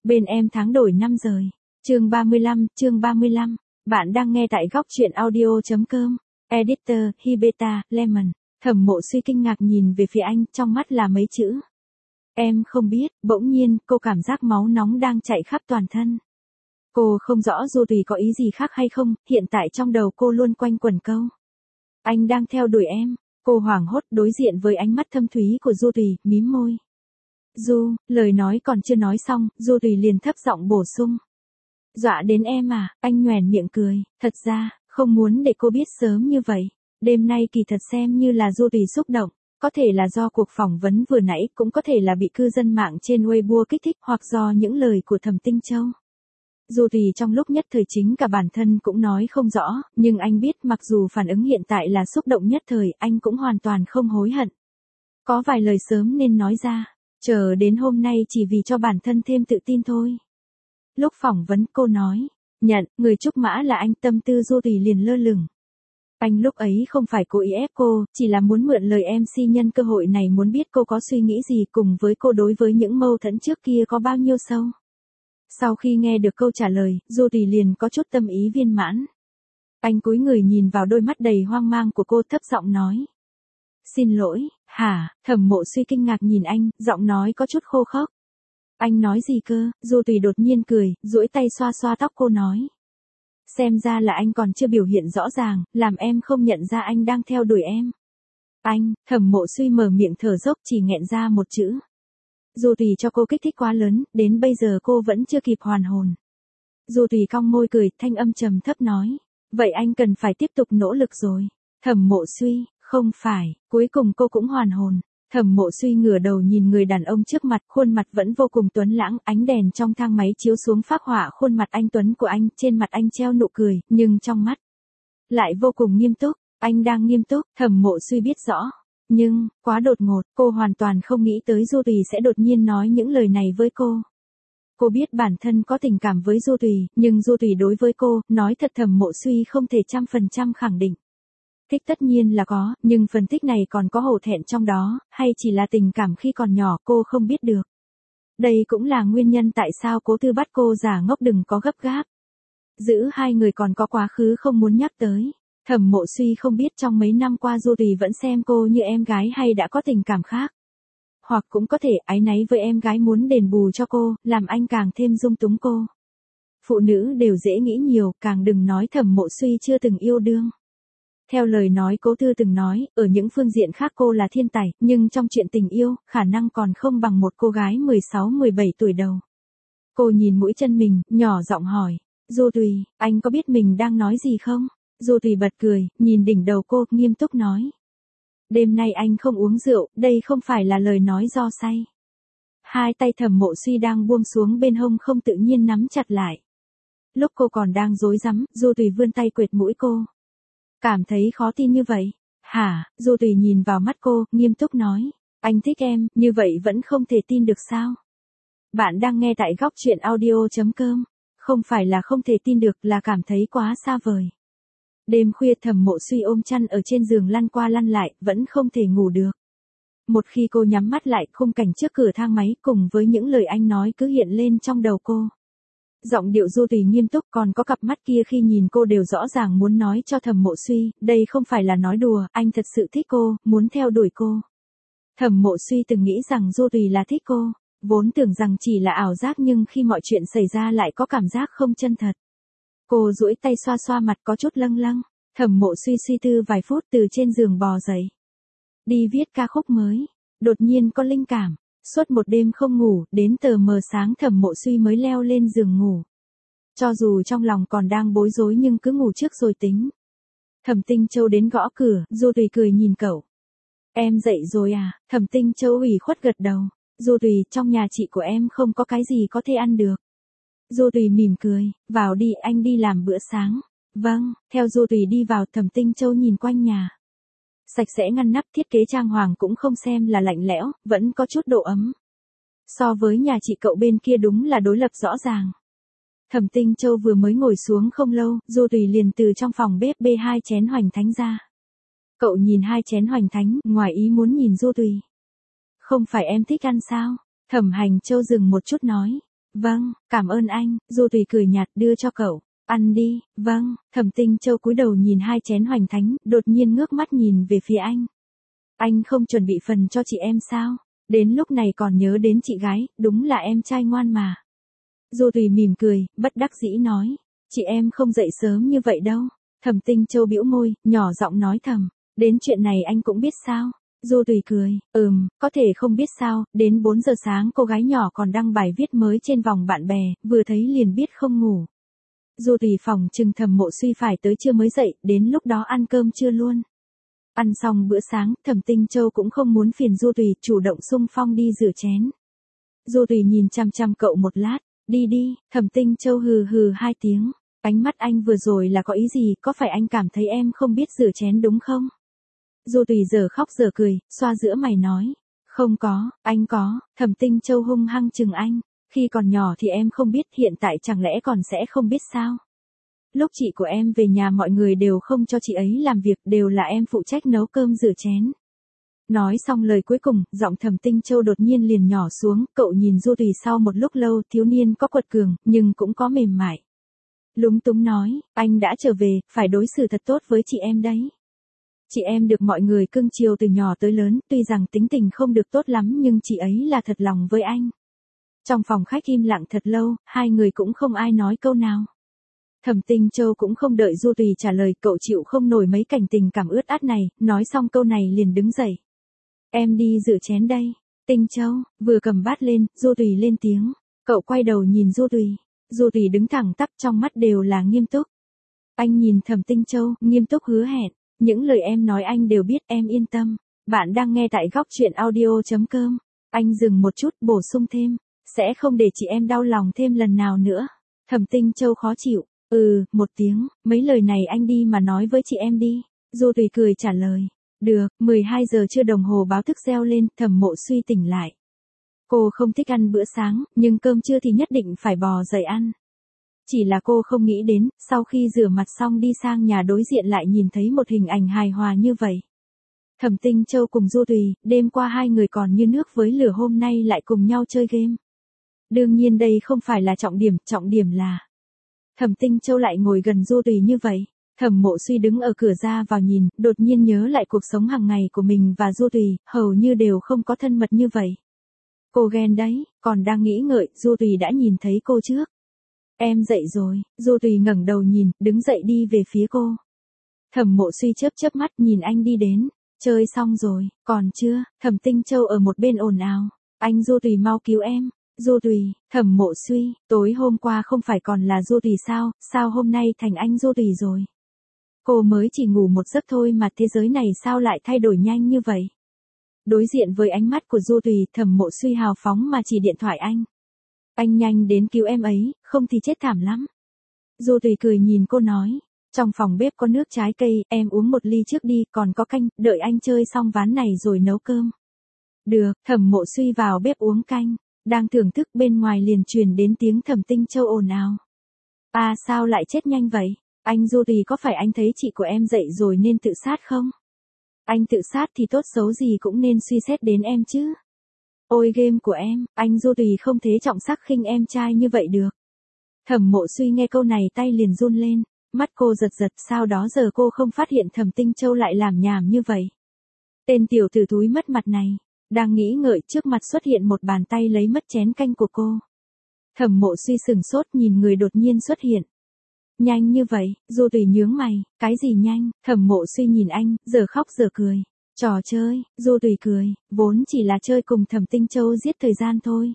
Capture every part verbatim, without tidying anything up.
Bên em tháng đổi năm rời. Chương ba mươi lăm, chương ba mươi lăm. Bạn đang nghe tại góc truyện audio.com. Editor, Hibeta, Lemon. Thẩm Mộ Suy kinh ngạc nhìn về phía anh, trong mắt là mấy chữ. Em không biết, bỗng nhiên, cô cảm giác máu nóng đang chạy khắp toàn thân. Cô không rõ Du Tùy có ý gì khác hay không, hiện tại trong đầu cô luôn quanh quẩn câu. Anh đang theo đuổi em. Cô hoảng hốt đối diện với ánh mắt thâm thúy của Du Tùy, mím môi. Du, lời nói còn chưa nói xong, Du Tùy liền thấp giọng bổ sung. Dọa đến em à, anh nhoẻn miệng cười, thật ra, không muốn để cô biết sớm như vậy. Đêm nay kỳ thật xem như là Du Tùy xúc động, có thể là do cuộc phỏng vấn vừa nãy, cũng có thể là bị cư dân mạng trên Weibo kích thích hoặc do những lời của Thẩm Tinh Châu. Du Tùy trong lúc nhất thời chính cả bản thân cũng nói không rõ, nhưng anh biết mặc dù phản ứng hiện tại là xúc động nhất thời, anh cũng hoàn toàn không hối hận. Có vài lời sớm nên nói ra, chờ đến hôm nay chỉ vì cho bản thân thêm tự tin thôi. Lúc phỏng vấn cô nói, nhận, người trúc mã là anh, tâm tư Du Tùy liền lơ lửng. Anh lúc ấy không phải cố ý ép cô, chỉ là muốn mượn lời em xê nhân cơ hội này muốn biết cô có suy nghĩ gì cùng với cô đối với những mâu thuẫn trước kia có bao nhiêu sâu. Sau khi nghe được câu trả lời, Du Tùy liền có chút tâm ý viên mãn. Anh cúi người nhìn vào đôi mắt đầy hoang mang của cô thấp giọng nói. Xin lỗi, hả, Thẩm Mộ Suy kinh ngạc nhìn anh, giọng nói có chút khô khốc. Anh nói gì cơ, Du Tùy đột nhiên cười, duỗi tay xoa xoa tóc cô nói. Xem ra là anh còn chưa biểu hiện rõ ràng, làm em không nhận ra anh đang theo đuổi em. Anh, Thẩm Mộ Suy mở miệng thở dốc chỉ nghẹn ra một chữ. Du Tùy cho cô kích thích quá lớn, đến bây giờ cô vẫn chưa kịp hoàn hồn. Du Tùy cong môi cười, thanh âm trầm thấp nói. Vậy anh cần phải tiếp tục nỗ lực rồi. Thẩm Mộ Suy, không phải, cuối cùng cô cũng hoàn hồn. Thẩm Mộ Suy ngửa đầu nhìn người đàn ông trước mặt, khuôn mặt vẫn vô cùng tuấn lãng, ánh đèn trong thang máy chiếu xuống phác họa khuôn mặt anh tuấn của anh, trên mặt anh treo nụ cười, nhưng trong mắt lại vô cùng nghiêm túc, anh đang nghiêm túc, Thẩm Mộ Suy biết rõ. Nhưng, quá đột ngột, cô hoàn toàn không nghĩ tới Du Tùy sẽ đột nhiên nói những lời này với cô. Cô biết bản thân có tình cảm với Du Tùy, nhưng Du Tùy đối với cô, nói thật Thẩm Mộ Suy không thể trăm phần trăm khẳng định. Thích tất nhiên là có, nhưng phần thích này còn có hổ thẹn trong đó, hay chỉ là tình cảm khi còn nhỏ cô không biết được. Đây cũng là nguyên nhân tại sao Cố Thư bắt cô giả ngốc đừng có gấp gáp. Giữ hai người còn có quá khứ không muốn nhắc tới. Thẩm Mộ Suy không biết trong mấy năm qua Du Tùy vẫn xem cô như em gái hay đã có tình cảm khác. Hoặc cũng có thể áy náy với em gái muốn đền bù cho cô, làm anh càng thêm dung túng cô. Phụ nữ đều dễ nghĩ nhiều, càng đừng nói Thẩm Mộ Suy chưa từng yêu đương. Theo lời nói Cố Thư từng nói, ở những phương diện khác cô là thiên tài, nhưng trong chuyện tình yêu, khả năng còn không bằng một cô gái mười sáu mười bảy tuổi đầu. Cô nhìn mũi chân mình, nhỏ giọng hỏi, Du Tùy, anh có biết mình đang nói gì không? Du Tùy bật cười, nhìn đỉnh đầu cô, nghiêm túc nói. Đêm nay anh không uống rượu, đây không phải là lời nói do say. Hai tay Thẩm Mộ Suy đang buông xuống bên hông không tự nhiên nắm chặt lại. Lúc cô còn đang rối rắm, Du Tùy vươn tay quệt mũi cô. Cảm thấy khó tin như vậy. Hả, Du Tùy nhìn vào mắt cô, nghiêm túc nói. Anh thích em, như vậy vẫn không thể tin được sao? Bạn đang nghe tại góc truyện audio.com. Không phải là không thể tin được, là cảm thấy quá xa vời. Đêm khuya Thẩm Mộ Suy ôm chăn ở trên giường lăn qua lăn lại, vẫn không thể ngủ được. Một khi cô nhắm mắt lại, khung cảnh trước cửa thang máy cùng với những lời anh nói cứ hiện lên trong đầu cô. Giọng điệu Du Tùy nghiêm túc, còn có cặp mắt kia khi nhìn cô đều rõ ràng muốn nói cho Thẩm Mộ Suy, đây không phải là nói đùa, anh thật sự thích cô, muốn theo đuổi cô. Thẩm Mộ Suy từng nghĩ rằng Du Tùy là thích cô, vốn tưởng rằng chỉ là ảo giác nhưng khi mọi chuyện xảy ra lại có cảm giác không chân thật. Cô duỗi tay xoa xoa mặt có chút lâng lâng, Thẩm Mộ Suy suy tư vài phút từ trên giường bò dậy. Đi viết ca khúc mới, đột nhiên có linh cảm. Suốt một đêm không ngủ, đến tờ mờ sáng Thẩm Mộ Suy mới leo lên giường ngủ. Cho dù trong lòng còn đang bối rối nhưng cứ ngủ trước rồi tính. Thẩm Tinh Châu đến gõ cửa, Du Tùy cười nhìn cậu. Em dậy rồi à? Thẩm Tinh Châu ủy khuất gật đầu. Du Tùy, trong nhà chị của em không có cái gì có thể ăn được. Du Tùy mỉm cười, vào đi, anh đi làm bữa sáng. Vâng, theo Du Tùy đi vào, Thẩm Tinh Châu nhìn quanh nhà. Sạch sẽ ngăn nắp, thiết kế trang hoàng cũng không xem là lạnh lẽo, vẫn có chút độ ấm. So với nhà chị cậu bên kia đúng là đối lập rõ ràng. Thẩm Tinh Châu vừa mới ngồi xuống không lâu, Du Tùy liền từ trong phòng bếp bê hai chén hoành thánh ra. Cậu nhìn hai chén hoành thánh, ngoài ý muốn nhìn Du Tùy. Không phải em thích ăn sao? Thẩm Hành Châu dừng một chút nói. Vâng, cảm ơn anh, Du Tùy cười nhạt đưa cho cậu. Ăn đi, vâng, Thẩm Tinh Châu cúi đầu nhìn hai chén hoành thánh, đột nhiên ngước mắt nhìn về phía anh. Anh không chuẩn bị phần cho chị em sao? Đến lúc này còn nhớ đến chị gái, đúng là em trai ngoan mà. Du Tùy mỉm cười, bất đắc dĩ nói. Chị em không dậy sớm như vậy đâu. Thẩm Tinh Châu bĩu môi, nhỏ giọng nói thầm. Đến chuyện này anh cũng biết sao? Du Tùy cười, ừm, có thể không biết sao, đến bốn giờ sáng cô gái nhỏ còn đăng bài viết mới trên vòng bạn bè, vừa thấy liền biết không ngủ. Du Tùy phòng chừng Thẩm Mộ Suy phải tới trưa mới dậy, đến lúc đó ăn cơm trưa luôn. Ăn xong bữa sáng, Thẩm Tinh Châu cũng không muốn phiền Du Tùy, chủ động xung phong đi rửa chén. Du Tùy nhìn chăm chăm cậu một lát, đi đi, Thẩm Tinh Châu hừ hừ hai tiếng, ánh mắt anh vừa rồi là có ý gì, có phải anh cảm thấy em không biết rửa chén đúng không? Du Tùy giờ khóc giờ cười, xoa giữa mày nói, không có, anh có. Thẩm Tinh Châu hung hăng chừng anh, khi còn nhỏ thì em không biết, hiện tại chẳng lẽ còn sẽ không biết sao? Lúc chị của em về nhà mọi người đều không cho chị ấy làm việc, đều là em phụ trách nấu cơm rửa chén. Nói xong lời cuối cùng, giọng Thẩm Tinh Châu đột nhiên liền nhỏ xuống, cậu nhìn Du Tùy sau một lúc lâu, thiếu niên có quật cường, nhưng cũng có mềm mại. Lúng túng nói, anh đã trở về, phải đối xử thật tốt với chị em đấy. Chị em được mọi người cưng chiều từ nhỏ tới lớn, tuy rằng tính tình không được tốt lắm nhưng chị ấy là thật lòng với anh. Trong phòng khách im lặng thật lâu, hai người cũng không ai nói câu nào. Thẩm Tinh Châu cũng không đợi Du Tùy trả lời, cậu chịu không nổi mấy cảnh tình cảm ướt át này, nói xong câu này liền đứng dậy. Em đi rửa chén đây. Tinh Châu, vừa cầm bát lên, Du Tùy lên tiếng. Cậu quay đầu nhìn Du Tùy. Du Tùy đứng thẳng tắp, trong mắt đều là nghiêm túc. Anh nhìn Thẩm Tinh Châu, nghiêm túc hứa hẹn. Những lời em nói anh đều biết, em yên tâm. Bạn đang nghe tại góc truyện audio chấm com. Anh dừng một chút, bổ sung thêm. Sẽ không để chị em đau lòng thêm lần nào nữa. Thẩm Tinh Châu khó chịu. Ừ, một tiếng, mấy lời này anh đi mà nói với chị em đi. Du Tùy cười trả lời. Được, mười hai giờ trưa đồng hồ báo thức reo lên, Thẩm Mộ Suy tỉnh lại. Cô không thích ăn bữa sáng, nhưng cơm trưa thì nhất định phải bò dậy ăn. Chỉ là cô không nghĩ đến, sau khi rửa mặt xong đi sang nhà đối diện lại nhìn thấy một hình ảnh hài hòa như vậy. Thẩm Tinh Châu cùng Du Tùy, đêm qua hai người còn như nước với lửa, hôm nay lại cùng nhau chơi game. Đương nhiên đây không phải là trọng điểm, trọng điểm là Thẩm Tinh Châu lại ngồi gần Du Tùy như vậy. Thẩm Mộ Suy đứng ở cửa ra vào nhìn, đột nhiên nhớ lại cuộc sống hàng ngày của mình và Du Tùy, hầu như đều không có thân mật như vậy. Cô ghen đấy, còn đang nghĩ ngợi, Du Tùy đã nhìn thấy cô trước. Em dậy rồi. Du Tùy ngẩng đầu nhìn, đứng dậy đi về phía cô. Thẩm Mộ Suy chớp chớp mắt nhìn anh đi đến. Chơi xong rồi, còn chưa? Thẩm Tinh Châu ở một bên ồn ào. Anh Du Tùy mau cứu em. Du Tùy, Thẩm Mộ Suy, tối hôm qua không phải còn là Du Tùy sao, sao hôm nay thành anh Du Tùy rồi? Cô mới chỉ ngủ một giấc thôi mà thế giới này sao lại thay đổi nhanh như vậy? Đối diện với ánh mắt của Du Tùy, Thẩm Mộ Suy hào phóng mà chỉ điện thoại anh. Anh nhanh đến cứu em ấy, không thì chết thảm lắm. Du Tùy cười nhìn cô nói. Trong phòng bếp có nước trái cây, em uống một ly trước đi, còn có canh, đợi anh chơi xong ván này rồi nấu cơm. Được, Thẩm Mộ Suy vào bếp uống canh. Đang thưởng thức, bên ngoài liền truyền đến tiếng Thẩm Tinh Châu ồn ào. À sao lại chết nhanh vậy? Anh Du Tùy, có phải anh thấy chị của em dậy rồi nên tự sát không? Anh tự sát thì tốt xấu gì cũng nên suy xét đến em chứ. Ôi game của em, anh Du Tùy không thế trọng sắc khinh em trai như vậy được. Thẩm Mộ Suy nghe câu này tay liền run lên, mắt cô giật giật, sao đó giờ cô không phát hiện Thẩm Tinh Châu lại làm nhảm như vậy. Tên tiểu tử thúi mất mặt này. Đang nghĩ ngợi, trước mặt xuất hiện một bàn tay lấy mất chén canh của cô. Thẩm Mộ Suy sừng sốt nhìn người đột nhiên xuất hiện. Nhanh như vậy? Du Tùy nhướng mày, cái gì nhanh? Thẩm Mộ Suy nhìn anh, giờ khóc giờ cười. Trò chơi, Du Tùy cười, vốn chỉ là chơi cùng Thẩm Tinh Châu giết thời gian thôi.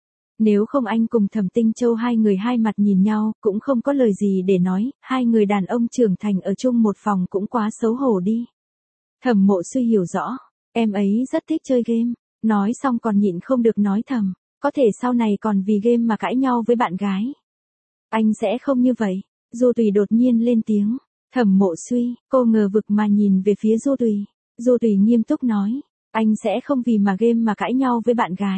Nếu không anh cùng Thẩm Tinh Châu hai người hai mặt nhìn nhau, cũng không có lời gì để nói, hai người đàn ông trưởng thành ở chung một phòng cũng quá xấu hổ đi. Thẩm Mộ Suy hiểu rõ, em ấy rất thích chơi game, nói xong còn nhịn không được nói thầm, có thể sau này còn vì game mà cãi nhau với bạn gái. Anh sẽ không như vậy. Du Tùy đột nhiên lên tiếng. Thẩm Mộ Suy, cô ngờ vực mà nhìn về phía Du Tùy. Du Tùy nghiêm túc nói, anh sẽ không vì mà game mà cãi nhau với bạn gái.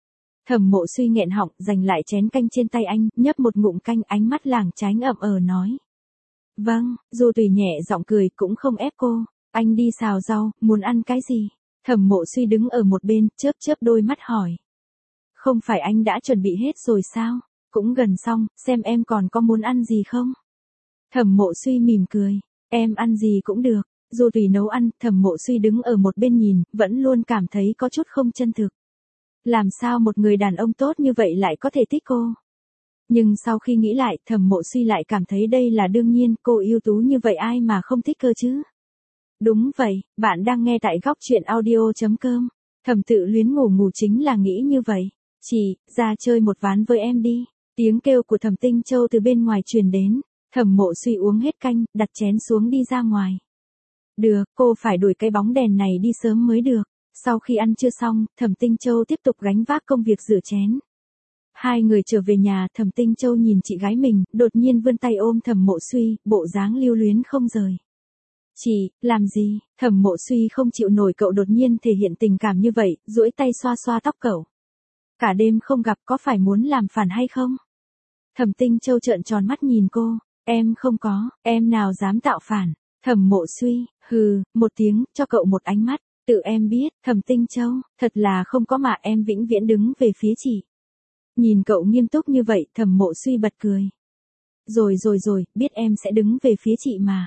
Thẩm Mộ Suy nghẹn họng, giành lại chén canh trên tay anh, nhấp một ngụm canh, ánh mắt lảng tránh ậm ờ nói. Vâng, Du Tùy nhẹ giọng cười, cũng không ép cô. Anh đi xào rau, muốn ăn cái gì? Thẩm Mộ Suy đứng ở một bên, chớp chớp đôi mắt hỏi. Không phải anh đã chuẩn bị hết rồi sao? Cũng gần xong, xem em còn có muốn ăn gì không? Thẩm Mộ Suy mỉm cười, em ăn gì cũng được, dù tùy nấu ăn. Thẩm Mộ Suy đứng ở một bên nhìn, vẫn luôn cảm thấy có chút không chân thực. Làm sao một người đàn ông tốt như vậy lại có thể thích cô? Nhưng sau khi nghĩ lại, Thẩm Mộ Suy lại cảm thấy đây là đương nhiên, cô ưu tú như vậy ai mà không thích cơ chứ? Đúng vậy, bạn đang nghe tại góc truyện audio.com. Thẩm Tự Luyến ngủ ngủ chính là nghĩ như vậy. Chị, ra chơi một ván với em đi. Tiếng kêu của Thẩm Tinh Châu từ bên ngoài truyền đến. Thẩm Mộ Suy uống hết canh, đặt chén xuống đi ra ngoài. Được, cô phải đuổi cái bóng đèn này đi sớm mới được. Sau khi ăn trưa xong, Thẩm Tinh Châu tiếp tục gánh vác công việc rửa chén. Hai người trở về nhà, Thẩm Tinh Châu nhìn chị gái mình, đột nhiên vươn tay ôm Thẩm Mộ Suy, bộ dáng lưu luyến không rời. Chị, làm gì? Thẩm Mộ Suy không chịu nổi cậu đột nhiên thể hiện tình cảm như vậy, duỗi tay xoa xoa tóc cậu. Cả đêm không gặp có phải muốn làm phản hay không? Thẩm Tinh Châu trợn tròn mắt nhìn cô, em không có, em nào dám tạo phản. Thẩm Mộ Suy, hừ, một tiếng, cho cậu một ánh mắt, tự em biết. Thẩm Tinh Châu, thật là không có mà em vĩnh viễn đứng về phía chị. Nhìn cậu nghiêm túc như vậy, Thẩm Mộ Suy bật cười. Rồi rồi rồi, biết em sẽ đứng về phía chị mà.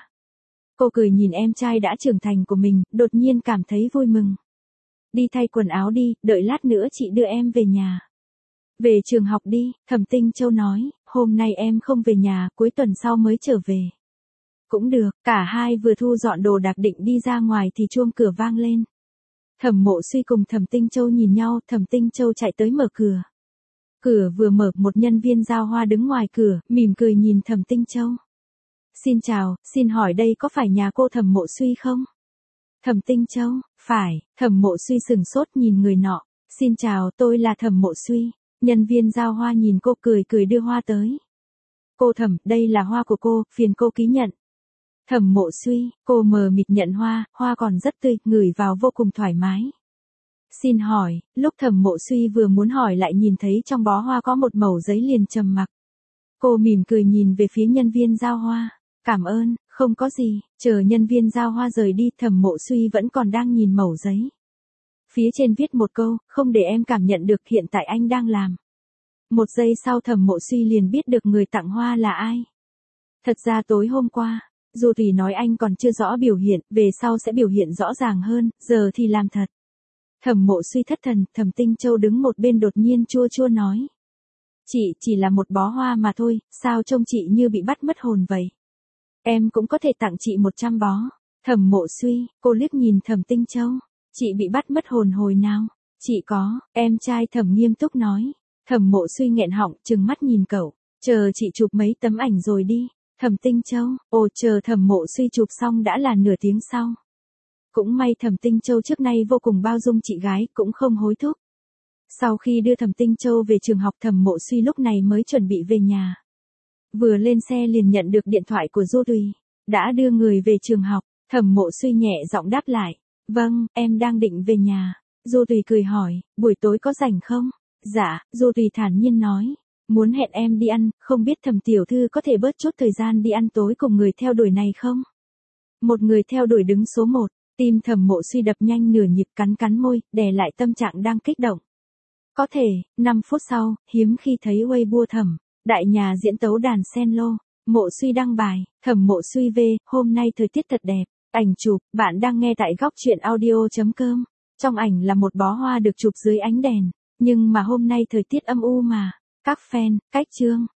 Cô cười nhìn em trai đã trưởng thành của mình, đột nhiên cảm thấy vui mừng. Đi thay quần áo đi, đợi lát nữa chị đưa em về nhà. Về trường học đi, Thẩm Tinh Châu nói, hôm nay em không về nhà, cuối tuần sau mới trở về. Cũng được, cả hai vừa thu dọn đồ đạc định đi ra ngoài thì chuông cửa vang lên. Thẩm Mộ Suy cùng Thẩm Tinh Châu nhìn nhau, Thẩm Tinh Châu chạy tới mở cửa. Cửa vừa mở, một nhân viên giao hoa đứng ngoài cửa, mỉm cười nhìn Thẩm Tinh Châu. Xin chào, xin hỏi đây có phải nhà cô Thẩm Mộ Suy không? Thẩm Tinh Châu, phải. Thẩm Mộ Suy sừng sốt nhìn người nọ. Xin chào, tôi là Thẩm Mộ Suy. Nhân viên giao hoa nhìn cô cười cười đưa hoa tới. Cô Thẩm, đây là hoa của cô, phiền cô ký nhận. Thẩm Mộ Suy, cô mờ mịt nhận hoa, hoa còn rất tươi, ngửi vào vô cùng thoải mái. Xin hỏi, lúc Thẩm Mộ Suy vừa muốn hỏi lại nhìn thấy trong bó hoa có một mẩu giấy liền trầm mặc. Cô mỉm cười nhìn về phía nhân viên giao hoa. Cảm ơn, không có gì. Chờ nhân viên giao hoa rời đi, Thẩm Mộ Suy vẫn còn đang nhìn mẩu giấy. Phía trên viết một câu, không để em cảm nhận được hiện tại anh đang làm. Một giây sau Thẩm Mộ Suy liền biết được người tặng hoa là ai. Thật ra tối hôm qua, dù Thủy nói anh còn chưa rõ biểu hiện, về sau sẽ biểu hiện rõ ràng hơn, giờ thì làm thật. Thẩm Mộ Suy thất thần, Thẩm Tinh Châu đứng một bên đột nhiên chua chua nói. Chị, chỉ là một bó hoa mà thôi, sao trông chị như bị bắt mất hồn vậy? Em cũng có thể tặng chị một trăm bó. Thẩm Mộ Suy, cô liếc nhìn Thẩm Tinh Châu. Chị bị bắt mất hồn hồi nào? Chị có, em trai Thẩm nghiêm túc nói. Thẩm Mộ Suy nghẹn họng, trừng mắt nhìn cậu. Chờ chị chụp mấy tấm ảnh rồi đi. Thẩm Tinh Châu, ồ chờ Thẩm Mộ Suy chụp xong đã là nửa tiếng sau. Cũng may Thẩm Tinh Châu trước nay vô cùng bao dung chị gái, cũng không hối thúc. Sau khi đưa Thẩm Tinh Châu về trường học, Thẩm Mộ Suy lúc này mới chuẩn bị về nhà. Vừa lên xe liền nhận được điện thoại của Du Tùy. Đã đưa người về trường học. Thẩm Mộ Suy nhẹ giọng đáp lại. Vâng, em đang định về nhà. Du Tùy cười hỏi, buổi tối có rảnh không? Dạ, Du Tùy thản nhiên nói. Muốn hẹn em đi ăn, không biết Thẩm tiểu thư có thể bớt chút thời gian đi ăn tối cùng người theo đuổi này không? Một người theo đuổi đứng số một. Tim Thẩm Mộ Suy đập nhanh nửa nhịp, cắn cắn môi, đè lại tâm trạng đang kích động. Có thể, năm phút sau, hiếm khi thấy Weibo Thẩm. Đại nhà diễn tấu đàn sen lô. Mộ Suy đăng bài. Thẩm Mộ Suy về, hôm nay thời tiết thật đẹp. Ảnh chụp, bạn đang nghe tại góc truyện audio.com. Trong ảnh là một bó hoa được chụp dưới ánh đèn. Nhưng mà hôm nay thời tiết âm u mà. Các fan, cách chương.